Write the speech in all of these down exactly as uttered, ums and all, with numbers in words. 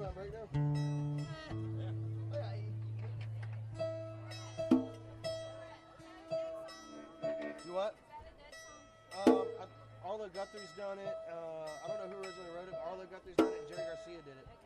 You what? Um, I, Arlo Guthrie's done it. Uh, I don't know who originally wrote it. But Arlo Guthrie's done it. And Jerry Garcia did it.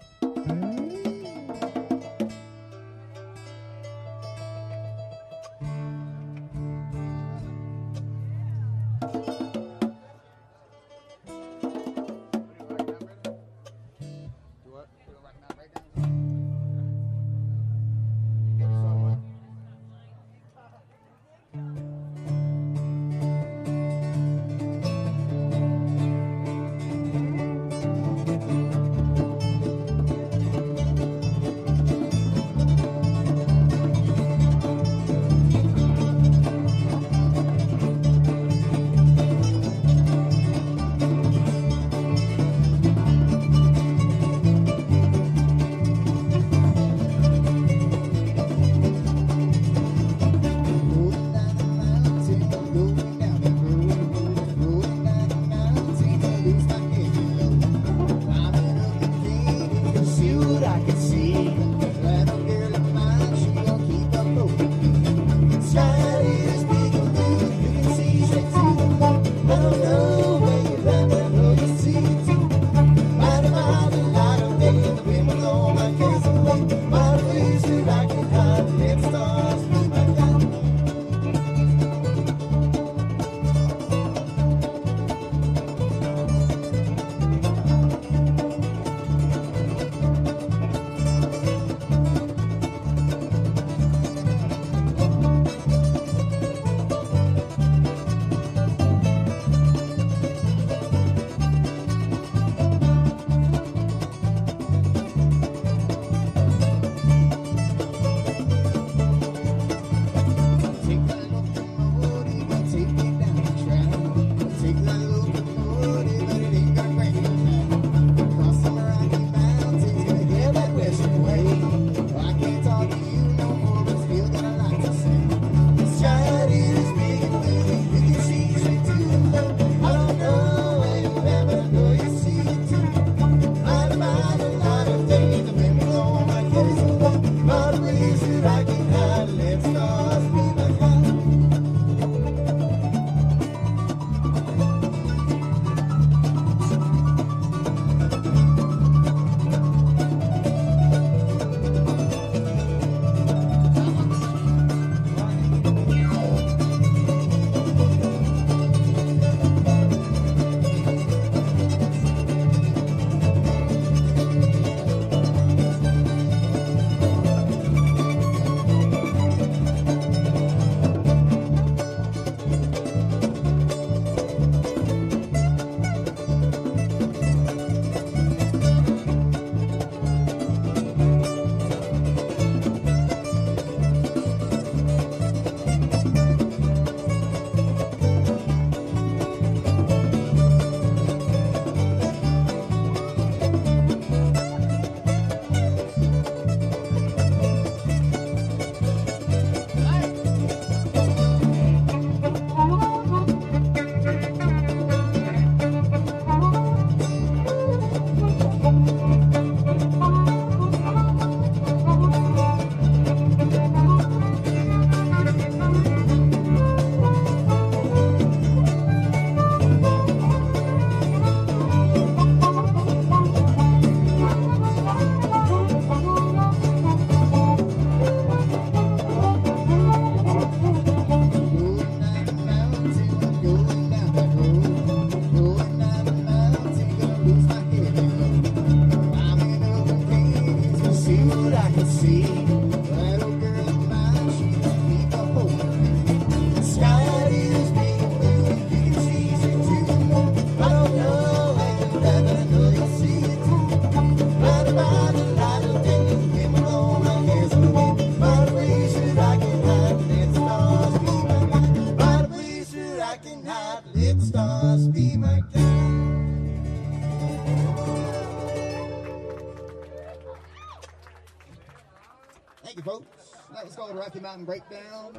Thank you, folks. That was called Rocky Mountain Breakdown.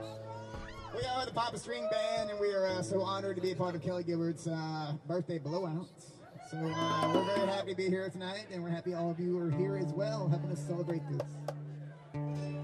We are the Papa String Band, and we are uh, so honored to be a part of Kelly Gilbert's uh, birthday blowout. So uh, we're very happy to be here tonight, and we're happy all of you are here as well, helping us celebrate this.